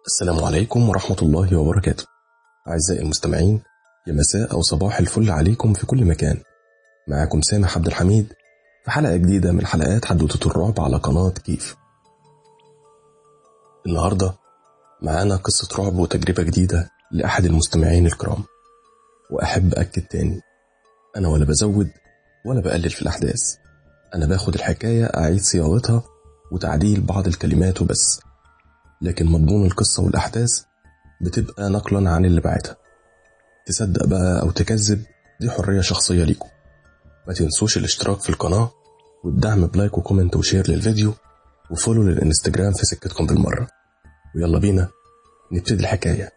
السلام عليكم ورحمة الله وبركاته. أعزائي المستمعين، يا مساء أو صباح الفل عليكم في كل مكان. معكم سامح عبد الحميد في حلقة جديدة من حلقات حدوتة الرعب على قناة كيف. النهاردة معانا قصة رعب وتجربة جديدة لأحد المستمعين الكرام، وأحب أكد تاني، أنا ولا بزود ولا بقلل في الأحداث، أنا باخد الحكاية أعيد صياغتها وتعديل بعض الكلمات وبس، لكن مضمون القصة والأحداث بتبقى نقلا عن اللي بعتها. تصدق بقى أو تكذب، دي حرية شخصية ليكم. ما تنسوش الاشتراك في القناة والدعم بلايك وكومنت وشير للفيديو وفولو للإنستجرام في سكتكم بالمرة. ويلا بينا نبتدي الحكاية.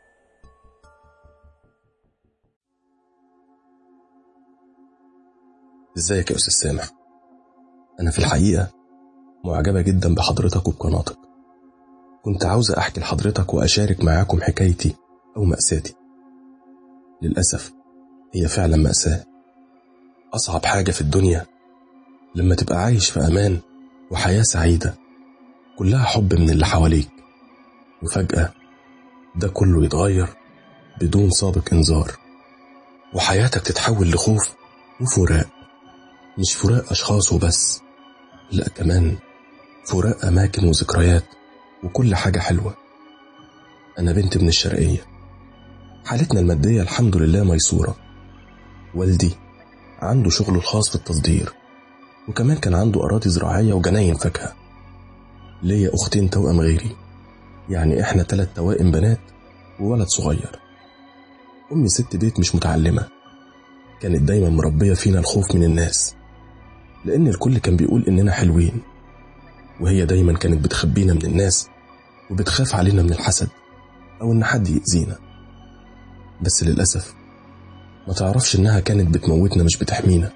ازيك يا أستاذ سامح؟ أنا في الحقيقة معجبة جدا بحضرتك وبقناتك. كنت عاوزة أحكي لحضرتك وأشارك معاكم حكايتي أو مأساتي. للأسف هي فعلا مأساة. أصعب حاجة في الدنيا لما تبقى عايش في أمان وحياة سعيدة كلها حب من اللي حواليك، وفجأة ده كله يتغير بدون سابق إنذار، وحياتك تتحول لخوف وفراق. مش فراق أشخاص وبس، لا، كمان فراق أماكن وذكريات وكل حاجة حلوة. أنا بنت من الشرقية، حالتنا المادية الحمد لله ميسورة. والدي عنده شغله الخاص في التصدير، وكمان كان عنده أراضي زراعية وجناين فاكهة. ليا أختين توأم غيري، يعني إحنا 3 توائم بنات وولد صغير. أمي ست بيت مش متعلمة، كانت دايما مربية فينا الخوف من الناس، لأن الكل كان بيقول إننا حلوين، وهي دايما كانت بتخبينا من الناس وبتخاف علينا من الحسد أو إن حد يأذينا. بس للأسف ما تعرفش إنها كانت بتموتنا مش بتحمينا.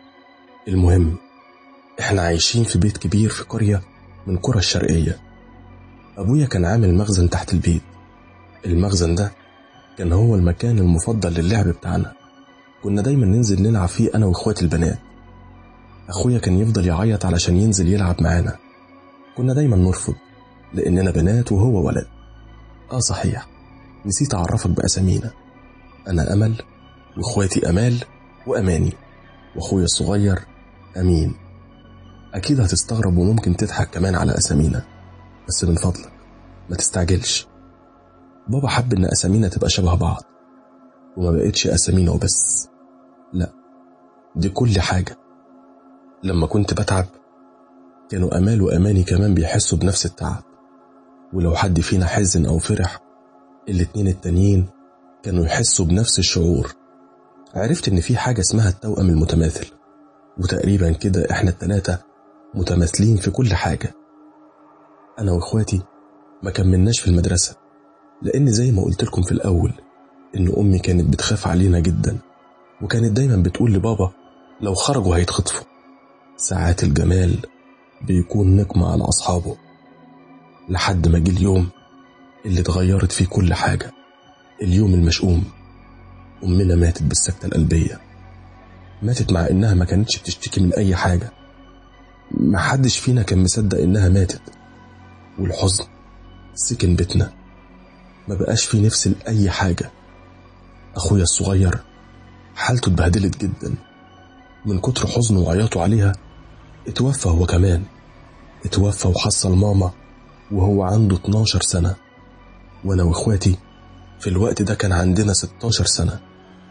المهم، إحنا عايشين في بيت كبير في قرية من قرى الشرقية. أبويا كان عامل مخزن تحت البيت. المخزن ده كان هو المكان المفضل للعب بتاعنا، كنا دايما ننزل نلعب فيه أنا وإخواتي البنات. أخويا كان يفضل يعيط علشان ينزل يلعب معانا، كنا دايما نرفض لأننا بنات وهو ولد. صحيح، نسيت أعرفك بأسامينا. أنا أمل، وإخواتي أمال وأماني، وأخويا الصغير أمين. أكيد هتستغرب وممكن تضحك كمان على أسامينا، بس من فضلك ما تستعجلش. بابا حب إن أسامينا تبقى شبه بعض، وما بقتش أسامينا وبس، لا، دي كل حاجة. لما كنت بتعب كانوا أمال وأماني كمان بيحسوا بنفس التعب، ولو حد فينا حزن أو فرح الاتنين التانيين كانوا يحسوا بنفس الشعور. عرفت إن في حاجة اسمها التوأم المتماثل، وتقريبا كده إحنا ال3 متماثلين في كل حاجة. أنا وإخواتي ما كملناش في المدرسة، لأن زي ما قلت لكم في الأول إن أمي كانت بتخاف علينا جدا، وكانت دايما بتقول لبابا لو خرجوا هيتخطفوا. ساعات الجمال بيكون نقمة على أصحابه، لحد ما جه اليوم اللي اتغيرت فيه كل حاجة. اليوم المشؤوم، أمنا ماتت بالسكتة القلبية. ماتت مع إنها ما كانتش بتشتكي من أي حاجة. محدش فينا كان مصدق إنها ماتت، والحزن سكن بيتنا، ما بقاش فيه نفس لأي حاجة. أخويا الصغير حالته اتبهدلت جدا من كتر حزنه وعياطه عليها. اتوفى هو كمان، اتوفى وحصل ماما وهو عنده 12 سنة، وانا واخواتي في الوقت ده كان عندنا 16 سنة.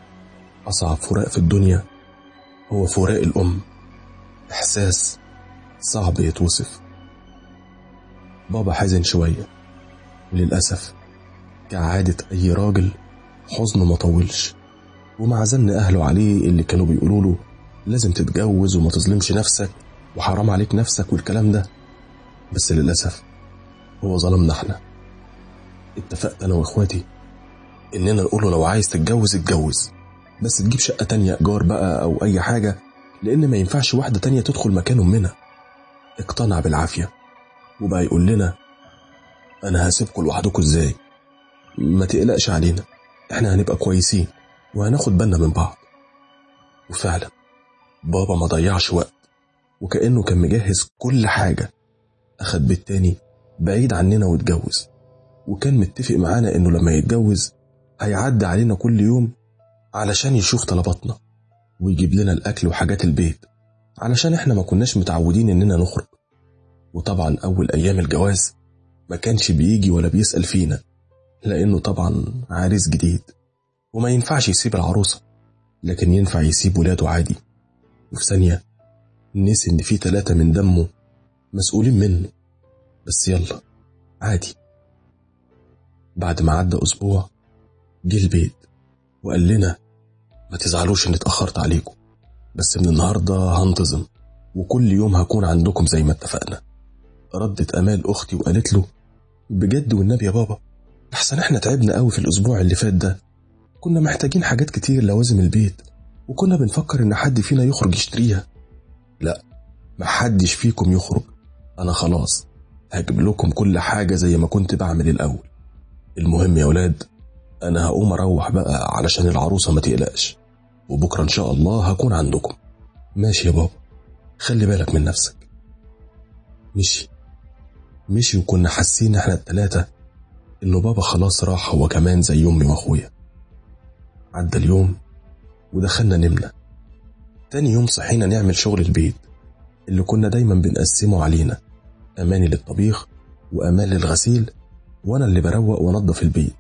أصعب فراق في الدنيا هو فراق الأم، إحساس صعب يتوصف. بابا حزن شوية، وللأسف كعادة أي راجل حزنه ما طولش، ومع زن أهله عليه اللي كانوا بيقولوا له لازم تتجوز وما تظلمش نفسك وحرام عليك نفسك والكلام ده، بس للأسف هو ظلمنا احنا. اتفقت أنا وإخواتي إننا نقوله لو عايز تتجوز اتجوز، بس تجيب شقة تانية إيجار بقى أو أي حاجة، لأن ما ينفعش واحدة تانية تدخل مكان أمنا. اقتنع بالعافية، وبقى يقول لنا أنا هسيبكم لوحدكم إزاي، ما تقلقش علينا، إحنا هنبقى كويسين وهناخد بالنا من بعض. وفعلا بابا ما ضيعش وقت، وكأنه كان مجهز كل حاجة، أخد بيت تاني بعيد عننا واتجوز، وكان متفق معانا إنه لما يتجوز هيعدي علينا كل يوم علشان يشوف طلباتنا ويجيب لنا الأكل وحاجات البيت، علشان إحنا ما كناش متعودين إننا نخرج. وطبعا أول أيام الجواز ما كانش بيجي ولا بيسأل فينا، لأنه طبعا عريس جديد وما ينفعش يسيب العروسة، لكن ينفع يسيب ولاده عادي. وفي ثانية نسي إن في 3 من دمه مسؤولين منه، بس يلا عادي. بعد ما عدى أسبوع جه البيت وقال لنا ما تزعلوش إن اتأخرت عليكم، بس من النهاردة هنتظم وكل يوم هكون عندكم زي ما اتفقنا. ردت أمال أختي وقالت له بجد والنبي يا بابا، أحسن احنا تعبنا قوي في الأسبوع اللي فات ده، كنا محتاجين حاجات كتير لوازم البيت، وكنا بنفكر إن حد فينا يخرج يشتريها. لا، ما حدش فيكم يخرج، أنا خلاص هجيب لكم كل حاجة زي ما كنت بعمل الأول. المهم يا ولاد أنا هقوم أروح بقى علشان العروسة ما تقلقش، وبكرة إن شاء الله هكون عندكم. ماشي يا بابا، خلي بالك من نفسك. مشي وكنا حاسين احنا ال3 إنه بابا خلاص راح هو كمان زي أمي وأخويا. عدى اليوم ودخلنا نمنا. تاني يوم صحينا نعمل شغل البيت اللي كنا دايما بنقسمه علينا، أماني للطبيخ وأمان للغسيل، وأنا اللي بروق ونظف البيت.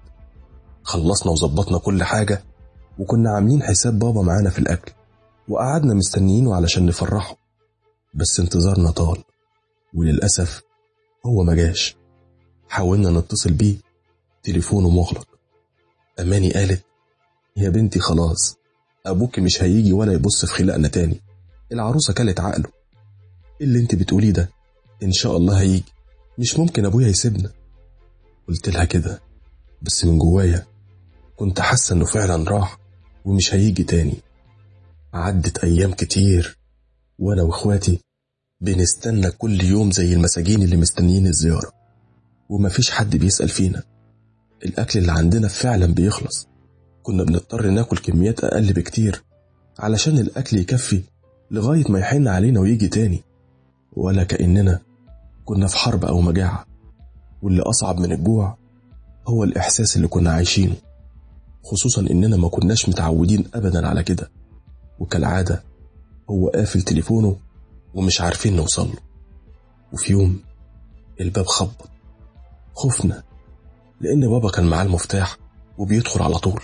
خلصنا وظبطنا كل حاجة، وكنا عاملين حساب بابا معانا في الأكل، وقعدنا مستنيينه علشان نفرحه، بس انتظارنا طال وللأسف هو ما جاش. حاولنا نتصل بيه، تليفونه مغلق. أماني قالت يا بنتي خلاص أبوك مش هيجي ولا يبص في خلقنا تاني، العروسة كلت عقله. إيه اللي انت بتقوليه ده؟ إن شاء الله هيجي، مش ممكن أبويا يسيبنا. قلت لها كده، بس من جوايا كنت حاسة إنه فعلا راح ومش هيجي تاني. عدت أيام كتير وأنا وإخواتي بنستنى كل يوم زي المساجين اللي مستنيين الزيارة، ومفيش حد بيسأل فينا. الأكل اللي عندنا فعلا بيخلص، كنا بنضطر ناكل كميات أقل بكتير علشان الأكل يكفي لغاية ما يحن علينا ويجي تاني، ولا كأننا كنا في حرب أو مجاعة. واللي أصعب من الجوع هو الإحساس اللي كنا عايشينه، خصوصا إننا ما كناش متعودين أبدا على كده. وكالعادة هو قافل تليفونه ومش عارفين نوصله. وفي يوم الباب خبط، خفنا لأن بابا كان معاه المفتاح وبيدخل على طول،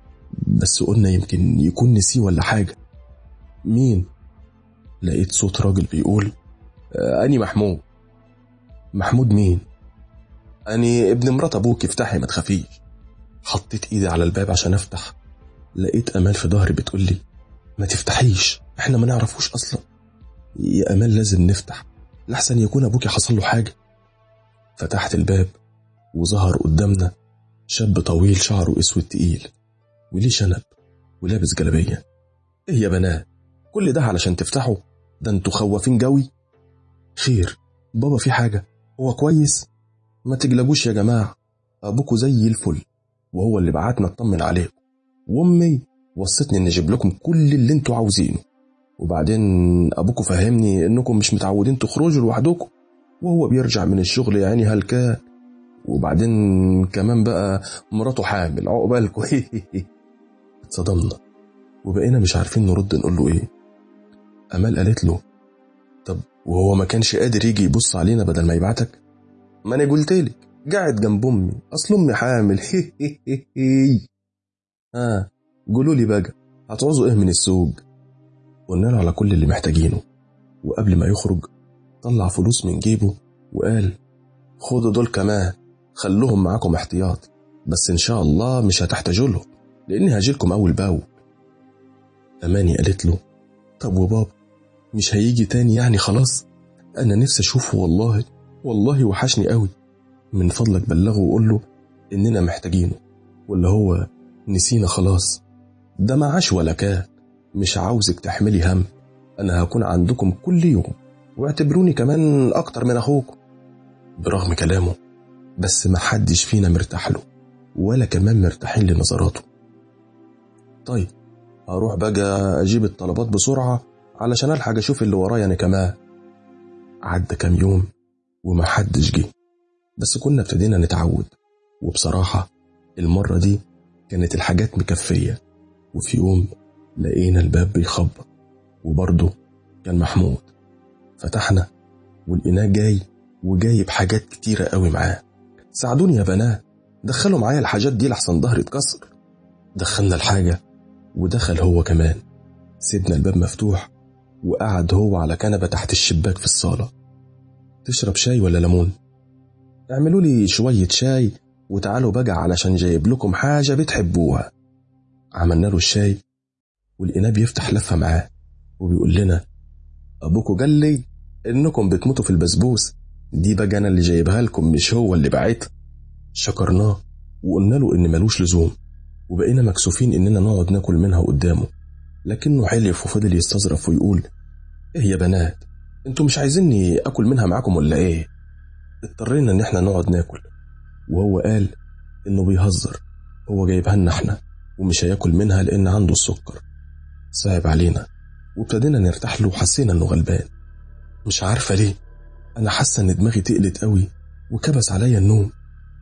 بس قلنا يمكن يكون نسيه ولا حاجة. مين؟ لقيت صوت راجل بيقول أني محمود. محمود مين؟ أني ابن مرات أبوك، افتحي ما تخافيش. حطيت إيدي على الباب عشان أفتح، لقيت أمال في ظهري بتقول لي ما تفتحيش، إحنا ما نعرفوش أصلا. يا أمال لازم نفتح لحسن يكون أبوك حصل له حاجة. فتحت الباب وظهر قدامنا شاب طويل شعره اسود تقيل وليه شنب ولابس جلابية. ايه يا بنات كل ده علشان تفتحوا؟ ده انتوا خوافين جوي. خير بابا في حاجة؟ هو كويس؟ ما تجلبوش يا جماعة، ابوكوا زي الفل وهو اللي بعتنا اطمن عليكم، وامي وصتني ان اجيب لكم كل اللي انتوا عاوزينه. وبعدين ابوكوا فهمني انكم مش متعودين تخرجوا لوحدكم، وهو بيرجع من الشغل يعني هلكان، وبعدين كمان بقى مراته حامل، عقبالكوا. اتصدمنا وبقينا مش عارفين نرد نقول له ايه. امال قالت له طب وهو ما كانش قادر يجي يبص علينا بدل ما يبعتك؟ ما انا قلتلك قاعد جنب امي، اصل امي حامل. قولوا لي بقى هتعوزوا ايه من السوق؟ قلنا له على كل اللي محتاجينه. وقبل ما يخرج طلع فلوس من جيبه وقال خدوا دول كمان، خلوهم معاكم احتياط، بس ان شاء الله مش هتحتاجوا لهم لاني هاجيلكم اول باول. اماني قالت له طب وبابا مش هيجي تاني يعني خلاص؟ انا نفسي اشوفه والله وحشني قوي، من فضلك بلغه وقول له اننا محتاجينه، ولا هو نسينا خلاص؟ ده ما عاش ولا كان، مش عاوزك تحملي هم، انا هكون عندكم كل يوم واعتبروني كمان اكتر من اخوكم. برغم كلامه بس ما حدش فينا مرتاح له ولا كمان مرتاحين لنظراته. طيب هروح بقى اجيب الطلبات بسرعة علشان الحق اشوف اللي ورايا انا كمان. عدى كام يوم وما حدش جه، بس كنا ابتدينا نتعود وبصراحة المرة دي كانت الحاجات مكفية. وفي يوم لقينا الباب بيخبط، وبرضه كان محمود. فتحنا ولقيناه جاي وجايب حاجات كتيرة قوي معاه. ساعدوني يا بنات، دخلوا معايا الحاجات دي لحسن ظهري اتكسر. دخلنا الحاجة ودخل هو كمان. سيبنا الباب مفتوح وقعد هو على كنبة تحت الشباك في الصالة. تشرب شاي ولا ليمون؟ اعملوا لي شوية شاي وتعالوا بقى علشان جايب لكم حاجة بتحبوها. عملنا له الشاي ولقيناه بيفتح لفة معاه وبيقول لنا أبوكوا قال لي إنكم بتموتوا في البسبوس دي، بقى أنا اللي جايبها لكم مش هو اللي بعتها. شكرناه وقلنا له إن ملوش لزوم، وبقينا مكسوفين إننا نقعد ناكل منها قدامه، لكنه حلف وفضل يستظرف ويقول إيه يا بنات، انتوا مش عايزيني أكل منها معاكم ولا إيه؟ اضطرينا إن احنا نقعد ناكل، وهو قال إنه بيهزر، هو جايبها لنا احنا ومش هياكل منها لأن عنده السكر. صعب علينا وابتدينا نرتاح له وحسينا إنه غلبان. مش عارفة ليه أنا حاسة إن دماغي تقلت قوي وكبس عليا النوم.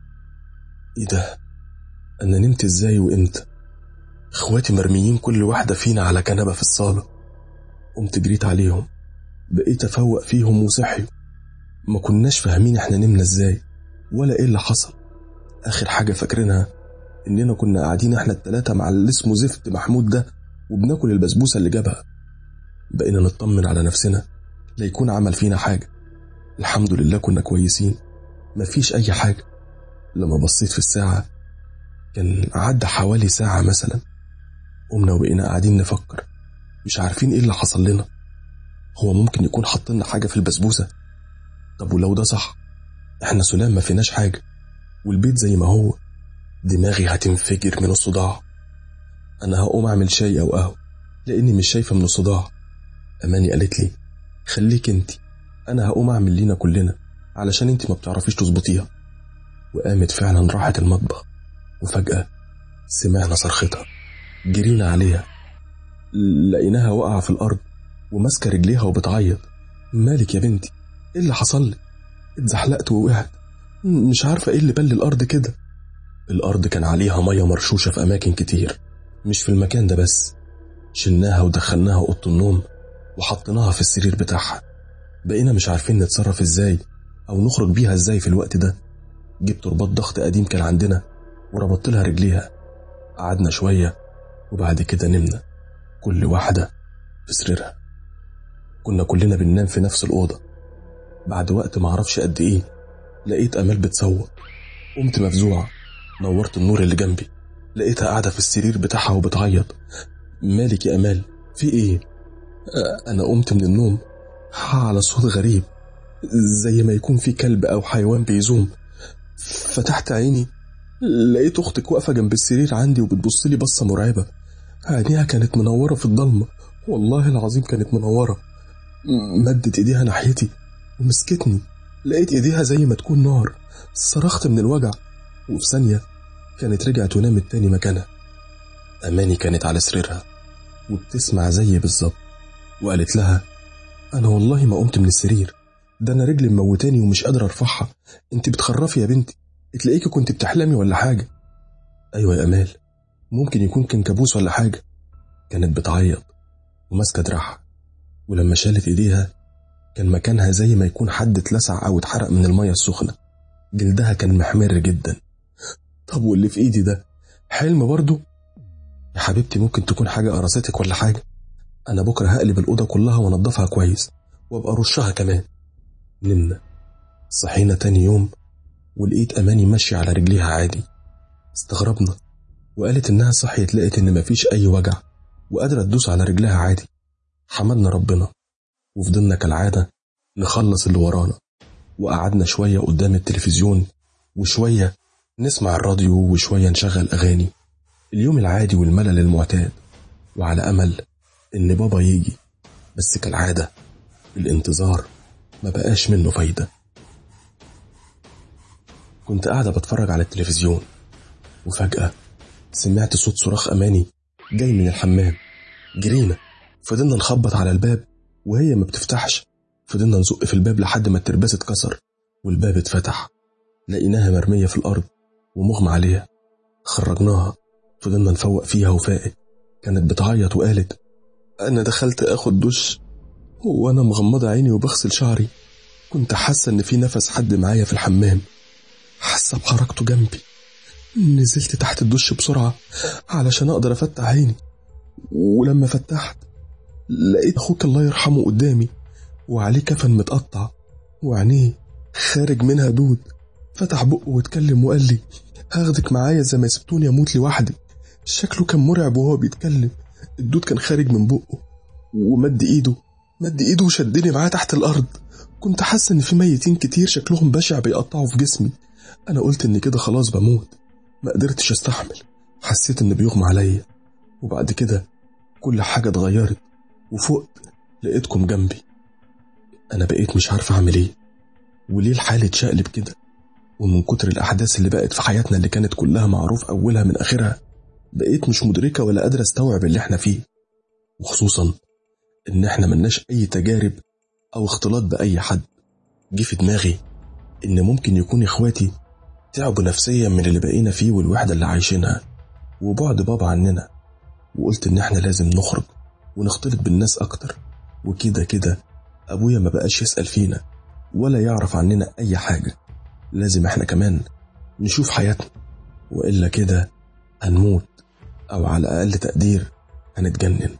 إيه ده؟ أنا نمت إزاي وإمتى؟ إخواتي مرميين كل واحدة فينا على كنبة في الصالة. قمت جريت عليهم، بقيت أفوق فيهم وصحيوا. ما كناش فاهمين إحنا نمنا إزاي ولا إيه اللي حصل. آخر حاجة فاكرينها إننا كنا قاعدين إحنا التلاتة مع اللي اسمه زفت محمود ده وبناكل البسبوسة اللي جابها. بقينا نطمن على نفسنا لا يكون عمل فينا حاجة. الحمد لله كنا كويسين، مفيش أي حاجة. لما بصيت في الساعة كان عدى حوالي ساعة مثلا. قمنا وبقينا قاعدين نفكر، مش عارفين إيه اللي حصل لنا. هو ممكن يكون حطلنا حاجة في البسبوسة؟ طب ولو ده صح، إحنا سلام ما فيناش حاجة والبيت زي ما هو. دماغي هتنفجر من الصداع. أنا هقوم أعمل شاي أو قهوة لأني مش شايفة من الصداع. أماني قالت لي خليك انتي، أنا هقوم أعمل لينا كلنا علشان انتي ما بتعرفيش تظبطيها. وقامت فعلا راحت المطبخ، وفجأة سمعنا صرختها. جرينا عليها لقيناها واقعة في الأرض وماسكة رجليها وبتعيط. مالك يا بنتي؟ إيه اللي حصل لي؟ اتزحلقت ووقعت، مش عارفة إيه اللي بل الأرض كده. الأرض كان عليها مية مرشوشة في أماكن كتير، مش في المكان ده بس. شلناها ودخلناها أوضة النوم وحطيناها في السرير بتاعها. بقينا مش عارفين نتصرف إزاي أو نخرج بيها إزاي في الوقت ده. جبت رباط ضغط قديم كان عندنا وربطت لها رجليها. قعدنا شوية وبعد كده نمنا كل واحدة في سريرها. كنا كلنا بننام في نفس الأوضة. بعد وقت معرفش قد إيه لقيت أمال بتصوت. قمت مفزوعة، نورت النور اللي جنبي، لقيتها قاعدة في السرير بتاعها وبتعيط. مالك يا أمال؟ في إيه؟ أنا قمت من النوم على صوت غريب زي ما يكون في كلب أو حيوان بيزوم. فتحت عيني لقيت أختك واقفة جنب السرير عندي وبتبصلي بصة مرعبة. عينيها كانت منورة في الضلمة، والله العظيم كانت منورة. مدت إيديها ناحيتي ومسكتني، لقيت إيديها زي ما تكون نار. صرخت من الوجع وفي ثانية كانت رجعت ونامت تاني مكانها. أماني كانت على سريرها وبتسمع زي بالظبط، وقالت لها أنا والله ما قمت من السرير، ده أنا رجلي موتاني ومش قادرة أرفعها. أنت بتخرفي يا بنتي، تلاقيكي كنت بتحلمي ولا حاجة. أيوة يا أمال، ممكن يكون كان كابوس ولا حاجة. كانت بتعيط وماسكة دراعها، ولما شالت إيديها كان مكانها زي ما يكون حد اتلسع أو اتحرق من المية السخنة. جلدها كان محمر جدا. طب واللي في إيدي ده حلم برضو؟ يا حبيبتي ممكن تكون حاجة قرصتك ولا حاجة. أنا بكرة هقلب الأوضة كلها ونضفها كويس وابقى رشها كمان. نمنا. صحينا تاني يوم ولقيت أماني ماشية على رجليها عادي. استغربنا وقالت إنها صحيت لقيت إن مفيش أي وجع وقادرة تدوس على رجلها عادي. حمدنا ربنا وفضلنا كالعادة نخلص اللي ورانا، وقعدنا شوية قدام التلفزيون وشوية نسمع الراديو وشوية نشغل أغاني. اليوم العادي والملل المعتاد، وعلى أمل إن بابا يجي، بس كالعادة الانتظار ما بقاش منه فايدة. كنت قاعدة بتفرج على التلفزيون وفجأة سمعت صوت صراخ أماني جاي من الحمام. جرينا، فضلنا نخبط على الباب وهي ما بتفتحش. فضلنا نزق في الباب لحد ما الترباس اتكسر والباب اتفتح. لقيناها مرمية في الأرض ومغمى عليها. خرجناها، فضلنا نفوق فيها وفاقت. كانت بتعيط وقالت: أنا دخلت أخد دش وأنا مغمضة عيني وبغسل شعري كنت حاسة إن في نفس حد معايا في الحمام، حاسة بحركته جنبي. نزلت تحت الدش بسرعة علشان أقدر أفتح عيني، ولما فتحت لقيت أخوك الله يرحمه قدامي وعليه كفن متقطع وعينيه خارج منها دود. فتح بقه واتكلم وقال لي: هاخدك معايا زي ما سبتوني أموت لوحدي. شكله كان مرعب وهو بيتكلم، الدود كان خارج من بقه، ومد ايده وشدني معاه تحت الأرض. كنت حاسة إن في ميتين كتير شكلهم بشع بيقطعوا في جسمي. أنا قلت إن كده خلاص بموت، ما قدرتش استحمل، حسيت إن بيغمى عليا. وبعد كده كل حاجة اتغيرت وفقت لقيتكم جنبي. أنا بقيت مش عارف أعمل إيه، وليه الحال اتشقلب كده. ومن كتر الأحداث اللي بقت في حياتنا اللي كانت كلها معروف أولها من آخرها، بقيت مش مدركة ولا قادرة استوعب اللي احنا فيه، وخصوصا إن احنا ملناش أي تجارب أو اختلاط بأي حد. جه في دماغي إن ممكن يكون إخواتي تعبوا نفسيا من اللي بقينا فيه والوحدة اللي عايشينها وبعد بابا عننا، وقلت إن احنا لازم نخرج ونختلط بالناس أكتر. وكده كده أبويا ما بقاش يسأل فينا ولا يعرف عننا أي حاجة، لازم احنا كمان نشوف حياتنا، وإلا كده هنموت أو على أقل تقدير هنتجنن.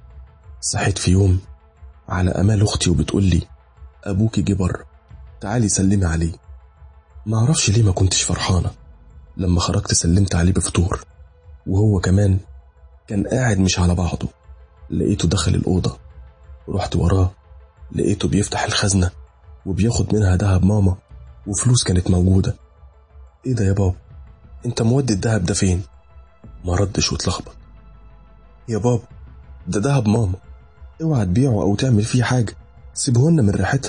صحيت في يوم على أمال أختي وبتقول لي: أبوكي جه بره، تعالي سلمي عليه. ما أعرفش ليه ما كنتش فرحانة. لما خرجت سلمت عليه بفطور، وهو كمان كان قاعد مش على بعضه. لقيته دخل الأوضة، رحت وراه لقيته بيفتح الخزنة وبياخد منها دهب ماما وفلوس كانت موجودة. إيه ده يا بابا؟ أنت مودي الدهب ده فين؟ ما ردش واتلخبط. يا بابا ده دهب ماما، اوعى تبيعه أو تعمل فيه حاجة، سيبهولنا من ريحتها.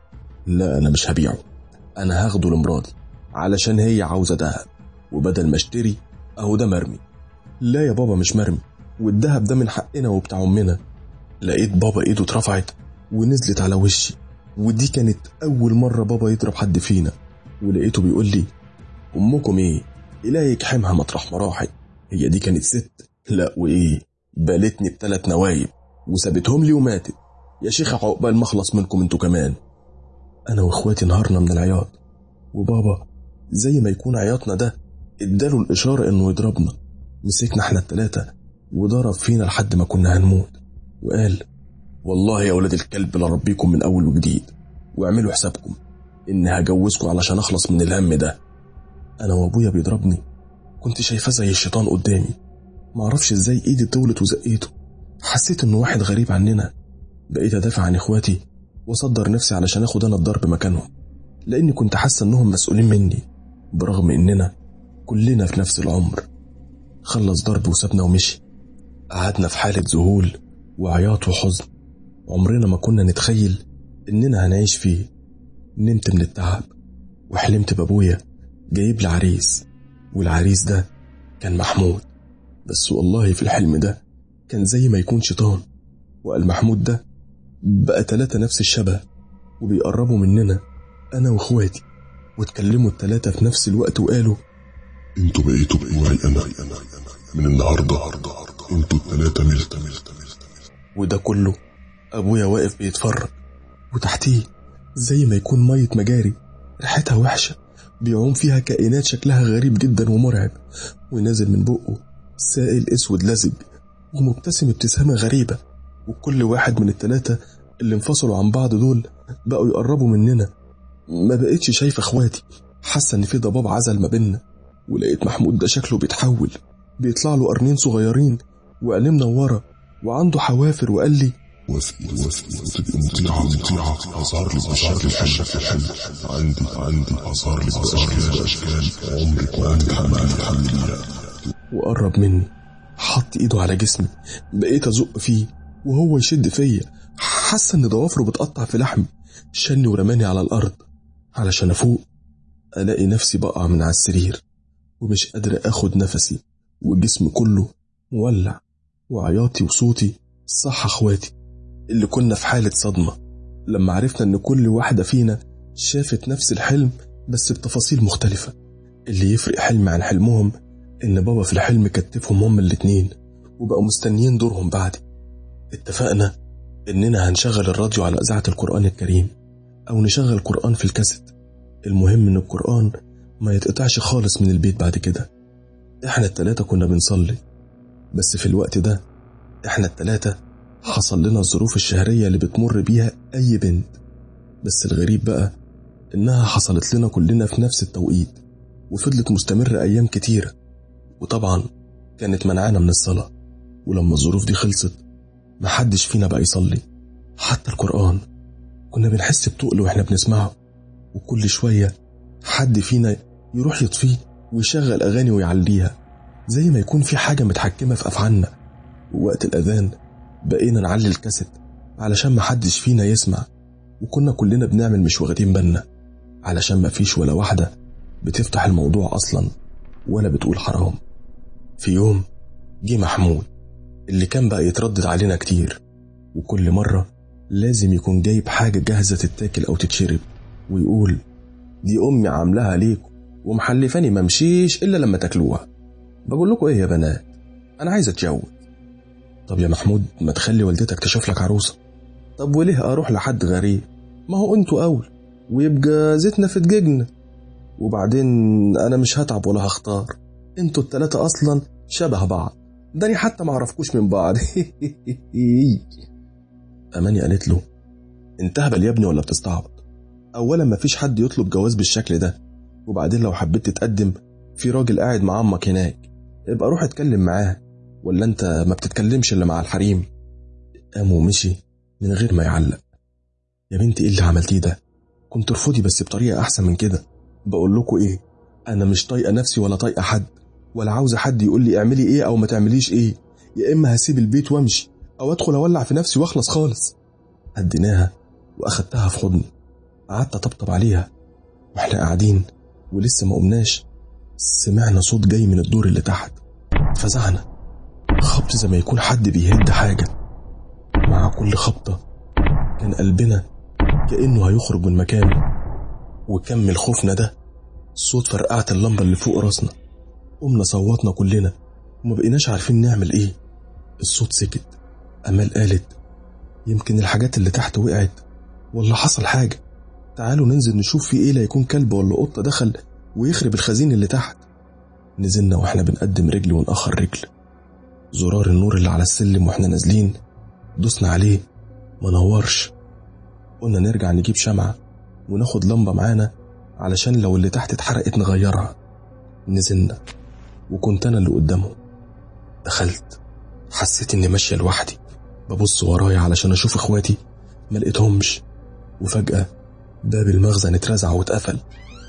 لا أنا مش هبيعه، أنا هاخده لمراتي علشان هي عاوزة دهب، وبدل ما اشتري أهو ده مرمي. لا يا بابا مش مرمي، والدهب ده من حقنا وبتاع أمنا. لقيت بابا إيده اترفعت ونزلت على وشي، ودي كانت أول مرة بابا يضرب حد فينا. ولقيته بيقول لي: أمكم إيه؟ إلهي يكحمها مطرح مراحي، هي دي كانت ست؟ لا وإيه، بالتني ب3 نوايب وسابتهم لي وماتت. يا شيخ عقبال ما اخلص منكم انتوا كمان. أنا وإخواتي نهارنا من العياط، وبابا زي ما يكون عياطنا ده اداله الإشارة إنه يضربنا. مسكنا احنا ال3 وضرب فينا لحد ما كنا هنموت، وقال: والله يا ولاد الكلب لربيكم من أول وجديد، واعملوا حسابكم إن هجوزكم علشان أخلص من الهم ده. أنا وأبويا بيضربني كنت شايفاه زي الشيطان قدامي، معرفش إزاي إيدي طولت وزقيته. حسيت إنه واحد غريب عننا. بقيت أدافع عن إخواتي وأصدر نفسي علشان أخد أنا الضرب مكانهم، لأني كنت حاسة إنهم مسؤولين مني برغم إننا كلنا في نفس العمر. خلص ضرب وسابنا ومشي. قعدنا في حالة ذهول وعياط وحزن عمرنا ما كنا نتخيل إننا هنعيش فيه. نمت من التعب وحلمت بأبويا جايب لي عريس، والعريس ده كان محمود. بس والله في الحلم ده كان زي ما يكون شيطان، وقال محمود ده بقى 3 نفس الشبه وبيقربوا مننا أنا وإخواتي، واتكلموا ال3 في نفس الوقت وقالوا: انتوا بقيتوا بقواي أنا من النهاردة انتوا ال3 ملت. وده كله أبويا واقف بيتفرج، وتحتيه زي ما يكون مية مجاري ريحتها وحشة بيعوم فيها كائنات شكلها غريب جدا ومرعب، ونازل من بقه سائل اسود لزج ومبتسم ابتسامة غريبة. وكل واحد من ال3 اللي انفصلوا عن بعض دول بقوا يقربوا مننا. ما بقيتش شايف اخواتي، حاسة ان في ضباب عزل ما بيننا. ولقيت محمود ده شكله بيتحول، بيطلع له قرنين صغيرين وعينيه منورة وعنده حوافر، وقال لي: وتبقى مطيعة أظهر لك بشكل حلو. عندي أظهر لك بأشكال عمرك ما هتتحمليها. وقرب مني، حط ايده على جسمي، بقيت ازق فيه وهو يشد فيا. حاسة ان ضوافره بتقطع في لحمي. شني ورماني على الارض علشان افوق الاقي نفسي بقع من على السرير ومش قادر اخد نفسي، وجسمي كله مولع. وعياطي وصوتي صح اخواتي اللي كنا في حالة صدمة لما عرفنا ان كل واحدة فينا شافت نفس الحلم بس بتفاصيل مختلفة. اللي يفرق حلم عن حلمهم إن بابا في الحلم كتفهم هم الاتنين وبقوا مستنيين دورهم بعدي. اتفقنا إننا هنشغل الراديو على إذاعة القرآن الكريم أو نشغل قرآن في الكاسيت، المهم إن القرآن ما يتقطعش خالص من البيت بعد كده. إحنا التلاتة كنا بنصلي، بس في الوقت ده إحنا التلاتة حصل لنا الظروف الشهرية اللي بتمر بيها أي بنت، بس الغريب بقى إنها حصلت لنا كلنا في نفس التوقيت وفضلت مستمرة أيام كتيرة، وطبعا كانت منعانا من الصلاة. ولما الظروف دي خلصت محدش فينا بقى يصلي، حتى القرآن كنا بنحس بتقل وإحنا بنسمعه، وكل شوية حد فينا يروح يطفيه ويشغل أغاني ويعليها زي ما يكون في حاجة متحكمة في أفعالنا. ووقت الأذان بقينا نعلي الكاسيت علشان محدش فينا يسمع، وكنا كلنا بنعمل مش واخدين بالنا علشان ما فيش ولا واحدة بتفتح الموضوع أصلا ولا بتقول حرام. في يوم جه محمود اللي كان بقى يتردد علينا كتير، وكل مرة لازم يكون جايب حاجة جاهزة تتاكل أو تتشرب ويقول دي أمي عاملاها ليكم ومحلفاني ممشيش إلا لما تاكلوها. بقول لكم إيه يا بنات، أنا عايز أتجوز. طب يا محمود ما تخلي والدتك تشوف لك عروسة. طب وليه أروح لحد غريب؟ ما هو أنتوا أول ويبقى زيتنا في دجاجنا، وبعدين أنا مش هتعب ولا هختار، أنتوا التلاتة أصلا شبه بعض، داني حتى ما عرفكوش من بعض. أماني قالت له انت هبل يا ابني ولا بتستعبط؟ أولا ما فيش حد يطلب جواز بالشكل ده، وبعدين لو حبيت تتقدم في راجل قاعد مع عمك هناك، ابقى روح اتكلم معاه، ولا انت ما بتتكلمش الا مع الحريم؟ قام ومشي من غير ما يعلق. يا بنتي ايه اللي عملتيه ده؟ كنت ترفضي بس بطريقة احسن من كده. بقول لكم ايه، انا مش طايقه نفسي ولا طايقه حد، ولا عاوزه حد يقول لي اعملي ايه او ما تعمليش ايه، يا اما هسيب البيت وامشي او ادخل اولع في نفسي واخلص خالص. هديناها واخدتها في حضني، قعدت اطبطب عليها، واحنا قاعدين ولسه ما قمناش سمعنا صوت جاي من الدور اللي تحت. فزعنا، خبط زي ما يكون حد بيهد حاجة. مع كل خبطة كان قلبنا كأنه هيخرج من مكانه، وكمل خوفنا ده صوت فرقعة اللمبة اللي فوق راسنا. قمنا صوتنا كلنا وما بقيناش عارفين نعمل ايه. الصوت سكت. أمال قالت يمكن الحاجات اللي تحت وقعت ولا حصل حاجة، تعالوا ننزل نشوف في ايه، لا يكون كلب ولا قطة دخل ويخرب الخزين اللي تحت. نزلنا واحنا بنقدم رجل ونأخر رجل. زرار النور اللي على السلم واحنا نازلين دوسنا عليه ما نورش. قلنا نرجع نجيب شمعة وناخد لمبة معانا علشان لو اللي تحت اتحرقت نغيرها. نزلنا وكنت انا اللي قدامهم. دخلت، حسيت اني ماشية لوحدي، ببص ورايا علشان اشوف اخواتي ما لقيتهمش. وفجأة باب المخزن اترزع واتقفل.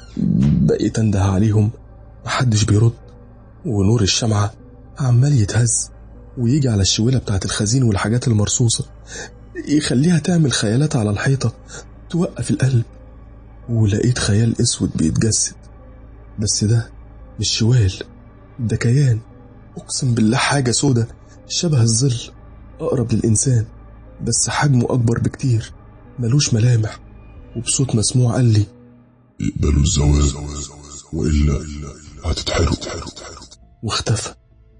بقيت انده عليهم محدش بيرد، ونور الشمعة عمال يتهز ويجي على الشويلة بتاعت الخزين والحاجات المرصوصة، يخليها تعمل خيالات على الحيطة توقف القلب. ولقيت خيال اسود بيتجسد، بس ده مش شوال، ده كيان، اقسم بالله حاجة سودة شبه الظل، اقرب للإنسان بس حجمه اكبر بكتير، ملوش ملامح. وبصوت مسموع قال لي اقبلوا الزواج وإلا هتتحرق. واختفى.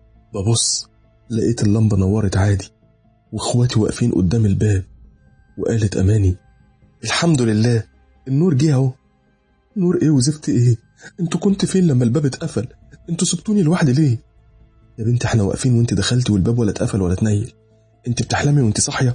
ببص لقيت اللمبة نورت عادي، واخواتي واقفين قدام الباب. وقالت أماني الحمد لله النور جه اهو. نور ايه وزفت ايه؟ انتوا كنت فين لما الباب اتقفل؟ انتوا سبتوني لوحدي ليه؟ يا بنت احنا واقفين وانت دخلتي والباب ولا اتقفل ولا اتنيل، انت بتحلمي وانت صاحية؟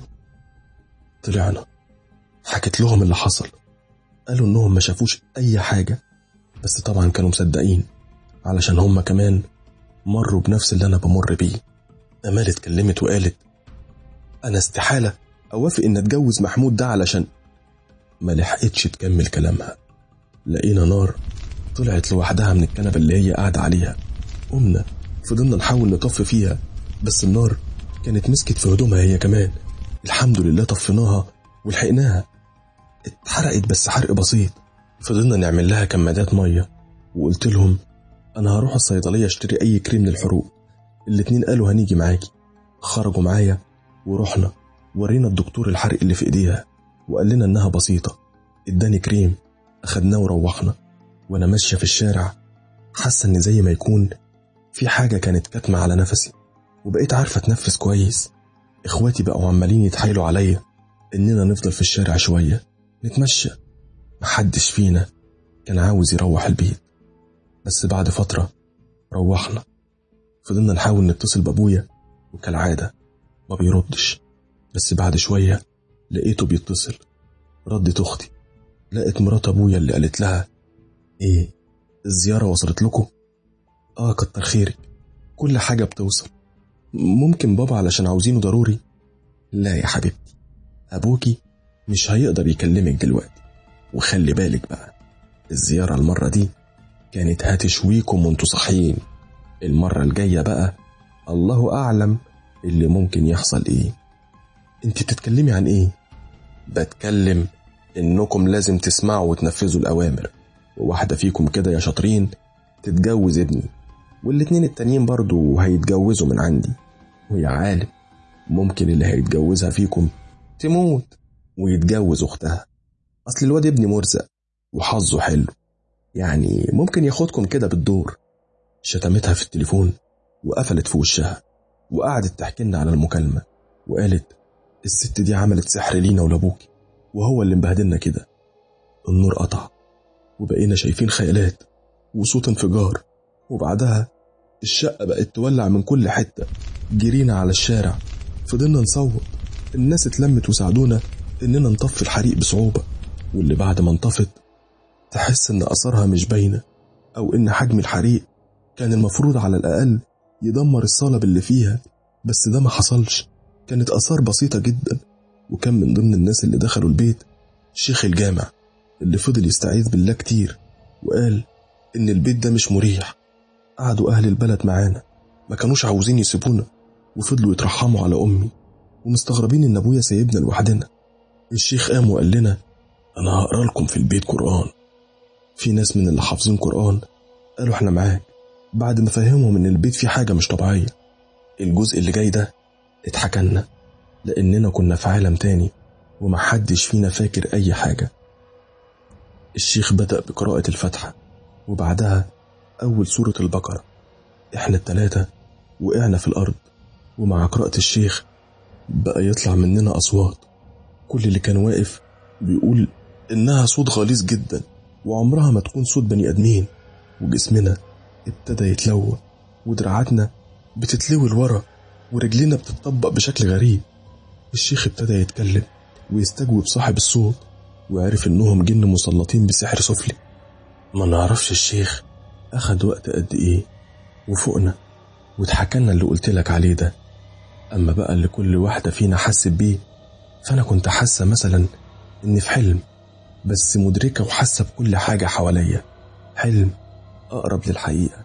طلعنا حكيت لهم اللي حصل. قالوا انهم ما شافوش اي حاجة، بس طبعا كانوا مصدقين علشان هم كمان مروا بنفس اللي انا بمر بيه. أمال اتكلمت وقالت انا استحالة اوافق ان اتجوز محمود ده علشان. ما لحقتش تكمل كلامها، لقينا نار طلعت لوحدها من الكنبة اللي هي قاعدة عليها. قمنا فضلنا نحاول نطفي فيها، بس النار كانت مسكت في هدومها هي كمان. الحمد لله طفيناها ولحقناها. اتحرقت بس حرق بسيط. فضلنا نعمل لها كمادات مية، وقلت لهم انا هروح الصيدلية اشتري اي كريم للحروق. الاتنين قالوا هنيجي معاكي. خرجوا معايا ورحنا ورينا الدكتور الحرق اللي في ايديها، وقال لنا انها بسيطة. اداني كريم اخدناه وروحنا. وانا ماشية في الشارع حاسة إن زي ما يكون في حاجة كانت كاتمة على نفسي، وبقيت عارفة أتنفس كويس. إخواتي بقوا عمالين يتحايلوا عليا إننا نفضل في الشارع شوية نتمشى. محدش فينا كان عاوز يروح البيت، بس بعد فترة روحنا. فضلنا نحاول نتصل بأبويا وكالعادة ما بيردش، بس بعد شوية لقيته بيتصل. ردت أختي، لقيت مرات أبويا اللي قالت لها: إيه، الزيارة وصلت لكم؟ كتر خيرك، كل حاجة بتوصل. ممكن بابا علشان عاوزينه ضروري؟ لا يا حبيبتي، أبوكي مش هيقدر يكلمك دلوقتي، وخلي بالك بقى الزيارة المرة دي كانت هتشويكم وانتوا صحيين. المرة الجاية بقى الله أعلم اللي ممكن يحصل إيه. انت بتتكلمي عن إيه؟ بتكلم إنكم لازم تسمعوا وتنفذوا الأوامر، وواحدة فيكم كده يا شاطرين تتجوز ابني، والاتنين التانيين برضو هيتجوزوا من عندي. ويا عالم ممكن اللي هيتجوزها فيكم تموت ويتجوز أختها، أصل الواد ابني مرزق وحظه حلو، يعني ممكن ياخدكم كده بالدور. شتمتها في التليفون وقفلت في وشها، وقعدت تحكي لنا على المكالمة، وقالت: الست دي عملت سحر لينا ولابوكي، وهو اللي مبهدلنا كده. النور قطع وبقينا شايفين خيالات وصوت انفجار، وبعدها الشقة بقت تولع من كل حتة. جرينا على الشارع، فضلنا نصوت. الناس اتلمت وساعدونا إننا نطفي الحريق بصعوبة، واللي بعد ما انطفت تحس إن أثرها مش باينة، أو إن حجم الحريق كان المفروض على الأقل يدمر الصالة اللي فيها، بس ده ما حصلش. كانت آثار بسيطة جدا. وكان من ضمن الناس اللي دخلوا البيت شيخ الجامع اللي فضل يستعيذ بالله كتير، وقال إن البيت ده مش مريح. قعدوا أهل البلد معانا، ما كانوش عاوزين يسيبونا، وفضلوا يترحموا على أمي ومستغربين إن أبويا سايبنا لوحدنا. الشيخ قام وقال لنا: أنا هقرأ لكم في البيت قرآن. في ناس من اللي حافظين قرآن قالوا إحنا معاك، بعد ما فهمهم إن البيت فيه حاجة مش طبيعية. الجزء اللي جاي ده اتحكلنا لأننا كنا في عالم تاني ومحدش فينا فاكر أي حاجة. الشيخ بدأ بقراءة الفاتحة، وبعدها أول سورة البقرة. إحنا التلاتة وقعنا في الأرض، ومع قراءة الشيخ بقى يطلع مننا أصوات. كل اللي كان واقف بيقول إنها صوت غليظ جدا وعمرها ما تكون صوت بني أدمين. وجسمنا ابتدى يتلوى، ودراعاتنا بتتلوي لورا، ورجلنا بتتطبق بشكل غريب. الشيخ ابتدى يتكلم ويستجوب صاحب الصوت، وعرف إنهم جن مسلطين بسحر سفلي. ما نعرفش الشيخ أخد وقت قد إيه، وفوقنا واتحكلنا اللي قلت لك عليه ده. أما بقى اللي كل واحدة فينا حست بيه، فأنا كنت حاسة مثلا إني في حلم، بس مدركة وحاسة بكل حاجة حواليا، حلم أقرب للحقيقة.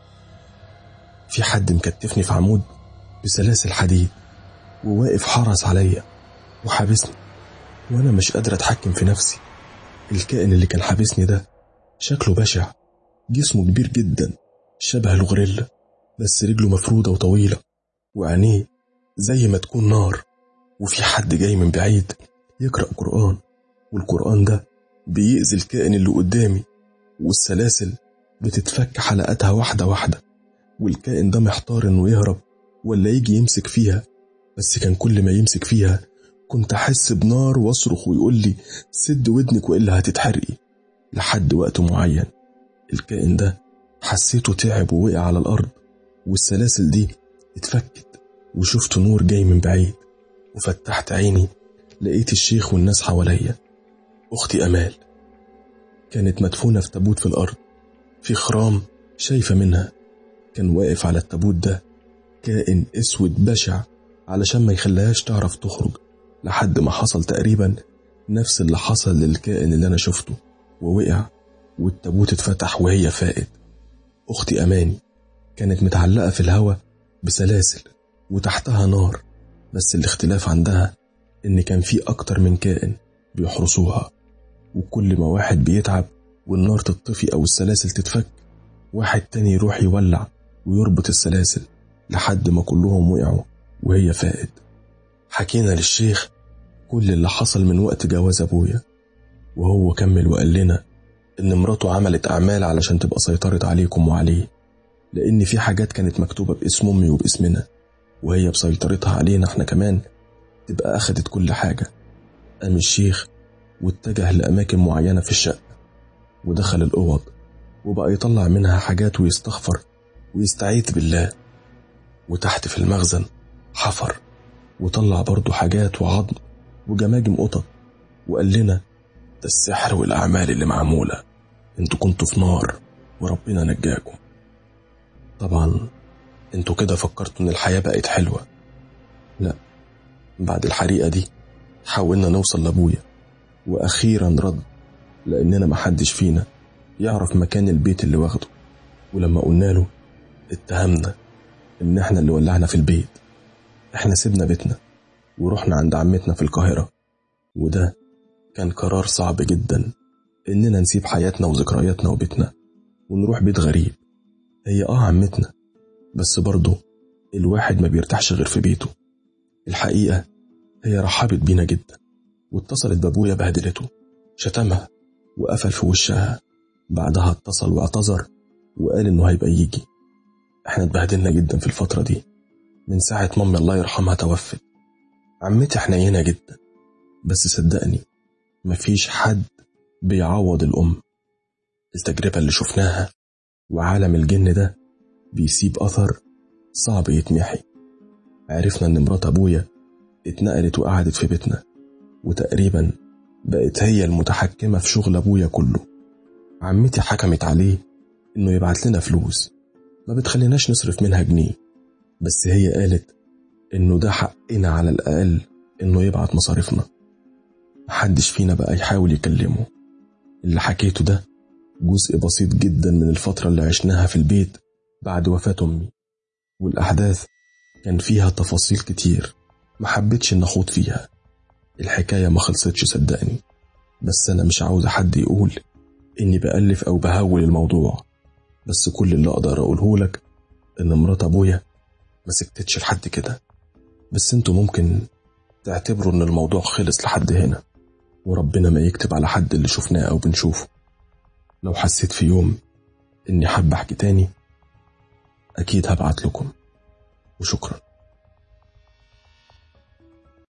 في حد مكتفني في عمود بسلاسل حديد، وواقف حرس عليا وحابسني، وأنا مش قادرة أتحكم في نفسي. الكائن اللي كان حابسني ده شكله بشع، جسمه كبير جدا شبه الغوريلا، بس رجله مفرودة وطويلة، وعينيه زي ما تكون نار. وفي حد جاي من بعيد يقرأ قرآن، والقرآن ده بيأذي الكائن اللي قدامي، والسلاسل بتتفك حلقاتها واحدة واحدة، والكائن ده محتار إنه يهرب ولا يجي يمسك فيها. بس كان كل ما يمسك فيها كنت أحس بنار واصرخ ويقول لي: سد ودنك وإلا هتتحرقي. لحد وقت معين الكائن ده حسيته تعب ووقع على الأرض، والسلاسل دي اتفكت، وشفت نور جاي من بعيد. وفتحت عيني لقيت الشيخ والناس حواليا. أختي أمال كانت مدفونة في تابوت في الأرض، في خرام شايفة منها. كان واقف على التابوت ده كائن اسود بشع علشان ما يخليهاش تعرف تخرج، لحد ما حصل تقريبا نفس اللي حصل للكائن اللي أنا شفته، ووقع والتابوت اتفتح وهي فائت. أختي أماني كانت متعلقة في الهواء بسلاسل وتحتها نار، بس الاختلاف عندها إن كان في أكتر من كائن بيحرسوها، وكل ما واحد بيتعب والنار تطفي أو السلاسل تتفك، واحد تاني يروح يولع ويربط السلاسل لحد ما كلهم وقعوا وهي فائت. حكينا للشيخ كل اللي حصل من وقت جواز أبويا، وهو كمل وقال لنا إن مراته عملت أعمال علشان تبقى سيطرت عليكم وعليه، لأن في حاجات كانت مكتوبة باسم أمي وباسمنا، وهي بسيطرتها علينا احنا كمان تبقى أخدت كل حاجة. قام الشيخ واتجه لأماكن معينة في الشقة، ودخل الأوض وبقى يطلع منها حاجات ويستغفر ويستعيذ بالله. وتحت في المخزن حفر وطلع برضو حاجات وعظم وجماجم قطط، وقال لنا ده السحر والأعمال اللي معمولة، انتوا كنتوا في نار وربنا نجاكم. طبعا انتوا كده فكرتوا ان الحياة بقت حلوة. لا، بعد الحريقة دي حاولنا نوصل لأبويا، وأخيرا رد، لأننا محدش فينا يعرف مكان البيت اللي واخده. ولما قلنا له اتهمنا ان احنا اللي ولعنا في البيت. احنا سيبنا بيتنا ورحنا عند عمتنا في القاهرة، وده كان قرار صعب جدا، اننا نسيب حياتنا وذكرياتنا وبيتنا ونروح بيت غريب. هي عمتنا، بس برضه الواحد ما بيرتاحش غير في بيته. الحقيقة هي رحبت بينا جدا، واتصلت بابويا بهدلته، شتمها وقفل في وشها. بعدها اتصل واعتذر وقال انه هيبقى يجي. احنا اتبهدلنا جدا في الفترة دي من ساعة مامي الله يرحمها توفت. عمتي حنينة جدا، بس صدقني مفيش حد بيعوض الأم. التجربة اللي شفناها وعالم الجن ده بيسيب أثر صعب يتمحي. عرفنا ان مرات أبويا اتنقلت وقعدت في بيتنا، وتقريبا بقت هي المتحكمة في شغل أبويا كله. عمتي حكمت عليه انه يبعت لنا فلوس، ما بتخليناش نصرف منها جنيه، بس هي قالت انه ده حقنا على الأقل انه يبعت مصاريفنا. محدش فينا بقى يحاول يكلمه. اللي حكيته ده جزء بسيط جدا من الفترة اللي عشناها في البيت بعد وفاة أمي، والأحداث كان فيها تفاصيل كتير ما حبيتش نخوض فيها. الحكاية ما خلصتش صدقني، بس أنا مش عاوز حد يقول إني بألف أو بهول الموضوع. بس كل اللي أقدر أقوله لك إن مرات أبويا ما سكتتش لحد كده. بس انتوا ممكن تعتبروا إن الموضوع خلص لحد هنا، وربنا ما يكتب على حد اللي شفناه أو بنشوفه. لو حسيت في يوم إني حابة أحكي تاني أكيد هبعت لكم، وشكرا.